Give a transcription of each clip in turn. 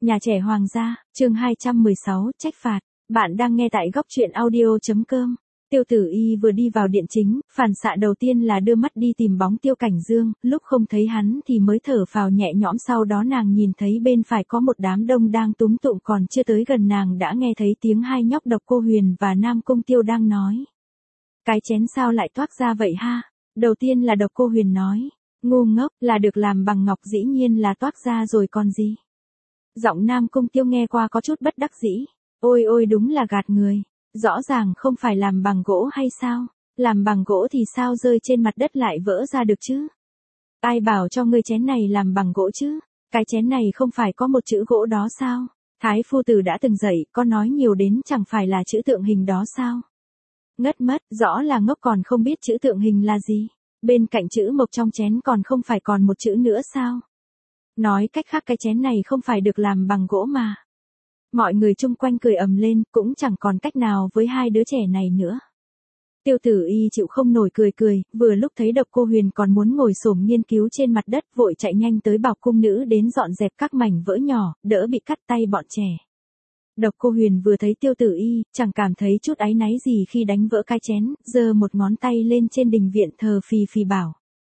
Nhà trẻ Hoàng gia, chương 216, trách phạt. Bạn đang nghe tại góc truyện audio.com. Tiêu Tử Y vừa đi vào điện chính, phản xạ đầu tiên là đưa mắt đi tìm bóng Tiêu Cảnh Dương, lúc không thấy hắn thì mới thở phào nhẹ nhõm, sau đó nàng nhìn thấy bên phải có một đám đông đang túm tụm, còn chưa tới gần nàng đã nghe thấy tiếng hai nhóc Độc Cô Huyền và Nam Cung Tiêu đang nói. Cái chén sao lại toác ra vậy ha? Đầu tiên là Độc Cô Huyền nói. Ngu ngốc, là được làm bằng ngọc dĩ nhiên là toác ra rồi còn gì. Giọng Nam Cung Tiêu nghe qua có chút bất đắc dĩ. Ôi ôi, đúng là gạt người. Rõ ràng không phải làm bằng gỗ hay sao? Làm bằng gỗ thì sao rơi trên mặt đất lại vỡ ra được chứ? Ai bảo cho ngươi chén này làm bằng gỗ chứ? Cái chén này không phải có một chữ gỗ đó sao? Thái phu tử đã từng dạy, có nói nhiều đến chẳng phải là chữ tượng hình đó sao? Ngất mất, rõ là ngốc còn không biết chữ tượng hình là gì. Bên cạnh chữ mộc trong chén còn không phải còn một chữ nữa sao? Nói cách khác cái chén này không phải được làm bằng gỗ mà. Mọi người chung quanh cười ầm lên, cũng chẳng còn cách nào với hai đứa trẻ này nữa. Tiêu Tử Y chịu không nổi cười, vừa lúc thấy Độc Cô Huyền còn muốn ngồi xổm nghiên cứu trên mặt đất, vội chạy nhanh tới bảo cung nữ đến dọn dẹp các mảnh vỡ nhỏ, đỡ bị cắt tay bọn trẻ. Độc Cô Huyền vừa thấy Tiêu Tử Y, chẳng cảm thấy chút áy náy gì khi đánh vỡ cái chén, giơ một ngón tay lên trên đình viện thờ phì phì bảo.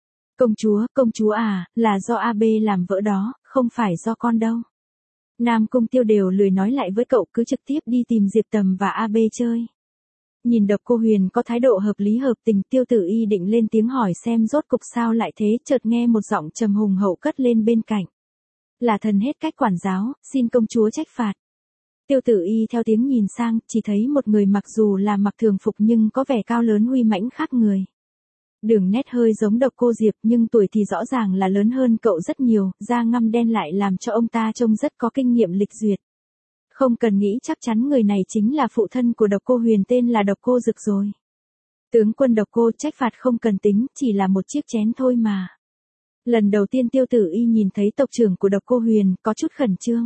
Công chúa à, là do AB làm vỡ đó, không phải do con đâu. Nam Cung Tiêu đều lười nói lại với cậu, cứ trực tiếp đi tìm Diệp Tầm và AB chơi. Nhìn Độc Cô Huyền có thái độ hợp lý hợp tình, Tiêu Tử Y định lên tiếng hỏi xem rốt cục sao lại thế, chợt nghe một giọng trầm hùng hậu cất lên bên cạnh. Là thần hết cách quản giáo, xin công chúa trách phạt. Tiêu Tử Y theo tiếng nhìn sang, chỉ thấy một người mặc dù là mặc thường phục nhưng có vẻ cao lớn uy mãnh khác người. Đường nét hơi giống Độc Cô Diệp nhưng tuổi thì rõ ràng là lớn hơn cậu rất nhiều, da ngăm đen lại làm cho ông ta trông rất có kinh nghiệm lịch duyệt. Không cần nghĩ chắc chắn người này chính là phụ thân của Độc Cô Huyền, tên là Độc Cô Dực rồi. Tướng quân Độc Cô, trách phạt không cần tính, chỉ là một chiếc chén thôi mà. Lần đầu tiên Tiêu Tử Y nhìn thấy tộc trưởng của Độc Cô Huyền, có chút khẩn trương.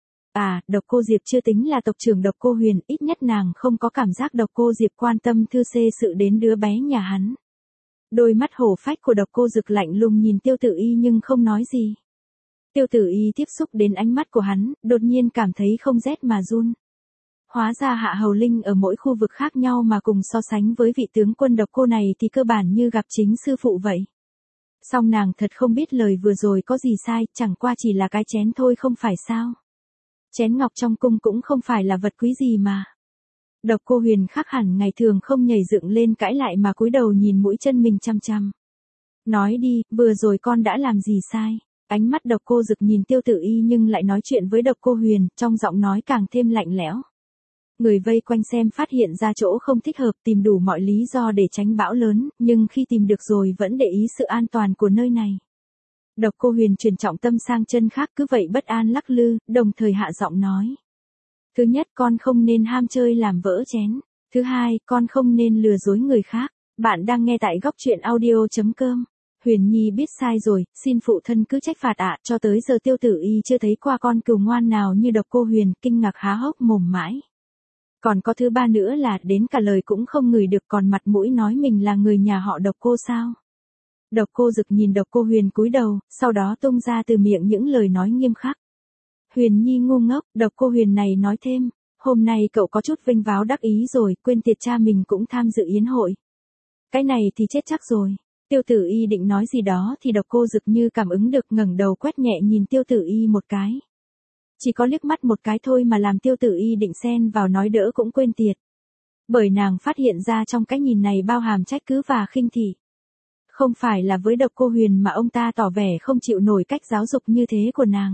À, Độc Cô Diệp chưa tính là tộc trưởng Độc Cô Huyền, ít nhất nàng không có cảm giác Độc Cô Diệp quan tâm thư xê sự đến đứa bé nhà hắn. Đôi mắt hổ phách của Độc Cô Dực lạnh lùng nhìn Tiêu Tử Y nhưng không nói gì. Tiêu Tử Y tiếp xúc đến ánh mắt của hắn, đột nhiên cảm thấy không rét mà run. Hóa ra Hạ Hầu Linh ở mỗi khu vực khác nhau mà cùng so sánh với vị tướng quân Độc Cô này thì cơ bản như gặp chính sư phụ vậy. Song nàng thật không biết lời vừa rồi có gì sai, chẳng qua chỉ là cái chén thôi không phải sao. Chén ngọc trong cung cũng không phải là vật quý gì mà. Độc Cô Huyền khác hẳn ngày thường không nhảy dựng lên cãi lại mà cúi đầu nhìn mũi chân mình chăm chăm. Nói đi, vừa rồi con đã làm gì sai? Ánh mắt Độc Cô Dực nhìn Tiêu Tử Y nhưng lại nói chuyện với Độc Cô Huyền, trong giọng nói càng thêm lạnh lẽo. Người vây quanh xem phát hiện ra chỗ không thích hợp, tìm đủ mọi lý do để tránh bão lớn, nhưng khi tìm được rồi vẫn để ý sự an toàn của nơi này. Độc Cô Huyền chuyển trọng tâm sang chân khác, cứ vậy bất an lắc lư, đồng thời hạ giọng nói. Thứ nhất, con không nên ham chơi làm vỡ chén. Thứ hai, con không nên lừa dối người khác. Bạn đang nghe tại góc truyện audio.com. Huyền Nhi biết sai rồi, xin phụ thân cứ trách phạt ạ. Cho tới giờ Tiêu Tử Y chưa thấy qua con cừu ngoan nào như Độc Cô Huyền, kinh ngạc há hốc mồm mãi. Còn có thứ ba nữa là đến cả lời cũng không ngửi được, còn mặt mũi nói mình là người nhà họ Độc Cô sao? Độc Cô Dực nhìn Độc Cô Huyền cúi đầu, sau đó tung ra từ miệng những lời nói nghiêm khắc. Huyền Nhi ngu ngốc, Độc Cô Huyền này nói thêm, hôm nay cậu có chút vênh váo đắc ý rồi, quên tiệt cha mình cũng tham dự yến hội. Cái này thì chết chắc rồi. Tiêu Tử Y định nói gì đó thì Độc Cô Dực như cảm ứng được, ngẩng đầu quét nhẹ nhìn Tiêu Tử Y một cái. Chỉ có liếc mắt một cái thôi mà làm Tiêu Tử Y định xen vào nói đỡ cũng quên tiệt. Bởi nàng phát hiện ra trong cái nhìn này bao hàm trách cứ và khinh thị. Không phải là với Độc Cô Huyền mà ông ta tỏ vẻ không chịu nổi cách giáo dục như thế của nàng.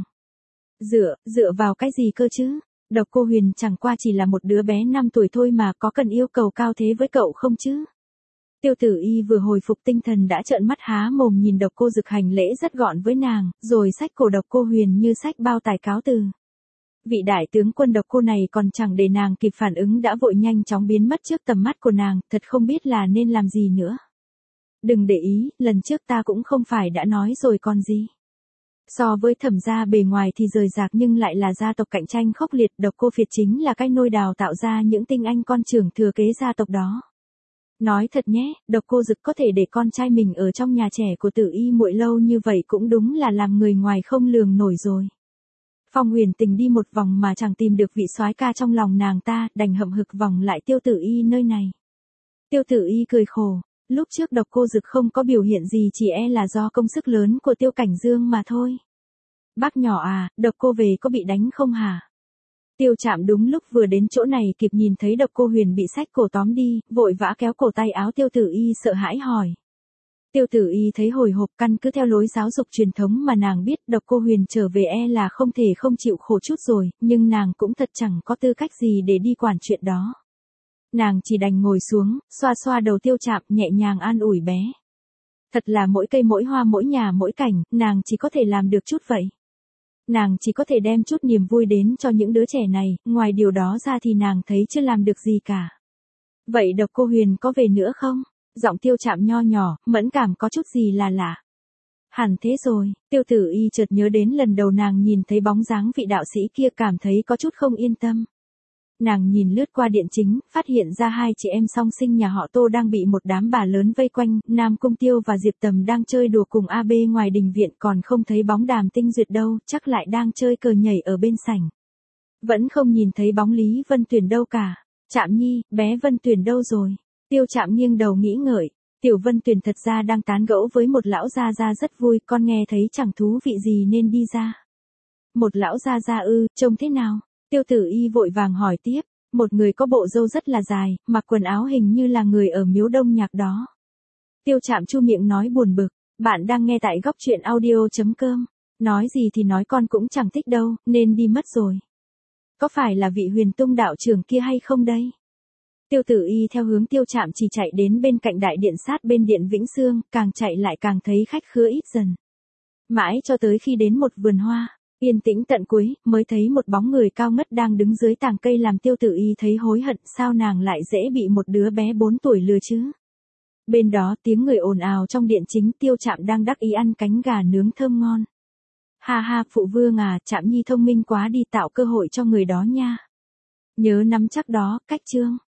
Dựa vào cái gì cơ chứ? Độc Cô Huyền chẳng qua chỉ là một đứa bé 5 tuổi thôi mà, có cần yêu cầu cao thế với cậu không chứ? Tiêu Tử Y vừa hồi phục tinh thần đã trợn mắt há mồm nhìn Độc Cô Dực hành lễ rất gọn với nàng, rồi xách cổ Độc Cô Huyền như xách bao tải cáo từ. Vị đại tướng quân Độc Cô này còn chẳng để nàng kịp phản ứng đã vội nhanh chóng biến mất trước tầm mắt của nàng, thật không biết là nên làm gì nữa. Đừng để ý, lần trước ta cũng không phải đã nói rồi còn gì. So với Thẩm gia bề ngoài thì rời rạc nhưng lại là gia tộc cạnh tranh khốc liệt, Độc Cô Phiệt chính là cái nôi đào tạo ra những tinh anh con trưởng thừa kế gia tộc đó. Nói thật nhé, Độc Cô Dực có thể để con trai mình ở trong nhà trẻ của Tử Y muội lâu như vậy cũng đúng là làm người ngoài không lường nổi rồi. Phong Huyền Tình đi một vòng mà chẳng tìm được vị soái ca trong lòng nàng ta, đành hậm hực vòng lại Tiêu Tử Y nơi này. Tiêu Tử Y cười khổ, lúc trước Độc Cô Dực không có biểu hiện gì chỉ là do công sức lớn của Tiêu Cảnh Dương mà thôi. Bác nhỏ à, Độc Cô về có bị đánh không hả? Tiêu Trạm đúng lúc vừa đến chỗ này kịp nhìn thấy Độc Cô Huyền bị xách cổ tóm đi, vội vã kéo cổ tay áo Tiêu Tử Y sợ hãi hỏi. Tiêu Tử Y thấy hồi hộp, căn cứ theo lối giáo dục truyền thống mà nàng biết Độc Cô Huyền trở về là không thể không chịu khổ chút rồi, nhưng nàng cũng thật chẳng có tư cách gì để đi quản chuyện đó. Nàng chỉ đành ngồi xuống, xoa xoa đầu Tiêu Trạm, nhẹ nhàng an ủi bé. Thật là mỗi cây mỗi hoa mỗi nhà mỗi cảnh, nàng chỉ có thể làm được chút vậy. Nàng chỉ có thể đem chút niềm vui đến cho những đứa trẻ này, ngoài điều đó ra thì nàng thấy chưa làm được gì cả. Vậy Độc Cô Huyền có về nữa không? Giọng Tiêu Trạm nho nhỏ, mẫn cảm có chút gì là lạ. Hẳn thế rồi, Tiêu Tử Y chợt nhớ đến lần đầu nàng nhìn thấy bóng dáng vị đạo sĩ kia, cảm thấy có chút không yên tâm. Nàng nhìn lướt qua điện chính, phát hiện ra hai chị em song sinh nhà họ Tô đang bị một đám bà lớn vây quanh, Nam Cung Tiêu và Diệp Tầm đang chơi đùa cùng AB ngoài đình viện, còn không thấy bóng Đàm Tinh Duyệt đâu, chắc lại đang chơi cờ nhảy ở bên sảnh. Vẫn không nhìn thấy bóng Lý Vân Tuyền đâu cả. Trạm Nhi, bé Vân Tuyền đâu rồi? Tiêu Trạm nghiêng đầu nghĩ ngợi, Tiểu Vân Tuyền thật ra đang tán gẫu với một lão gia gia rất vui, con nghe thấy chẳng thú vị gì nên đi ra. Một lão gia gia ư, trông thế nào? Tiêu Tử Y vội vàng hỏi tiếp, một người có bộ râu rất là dài, mặc quần áo hình như là người ở miếu Đông Nhạc đó. Tiêu Trạm chu miệng nói buồn bực, bạn đang nghe tại góc truyện audio.com, nói gì thì nói con cũng chẳng thích đâu, nên đi mất rồi. Có phải là vị Huyền Tung đạo trưởng kia hay không đây? Tiêu Tử Y theo hướng Tiêu Trạm chỉ chạy đến bên cạnh đại điện sát bên điện Vĩnh Sương, càng chạy lại càng thấy khách khứa ít dần. Mãi cho tới khi đến một vườn hoa, yên tĩnh tận cuối, mới thấy một bóng người cao ngất đang đứng dưới tàng cây, làm Tiêu Tử Y thấy hối hận, sao nàng lại dễ bị một đứa bé 4 tuổi lừa chứ. Bên đó tiếng người ồn ào trong điện chính, Tiêu Trạm đang đắc ý ăn cánh gà nướng thơm ngon. Ha ha, phụ vương à, Trạm Nhi thông minh quá đi, tạo cơ hội cho người đó nha. Nhớ nắm chắc đó, cách chương.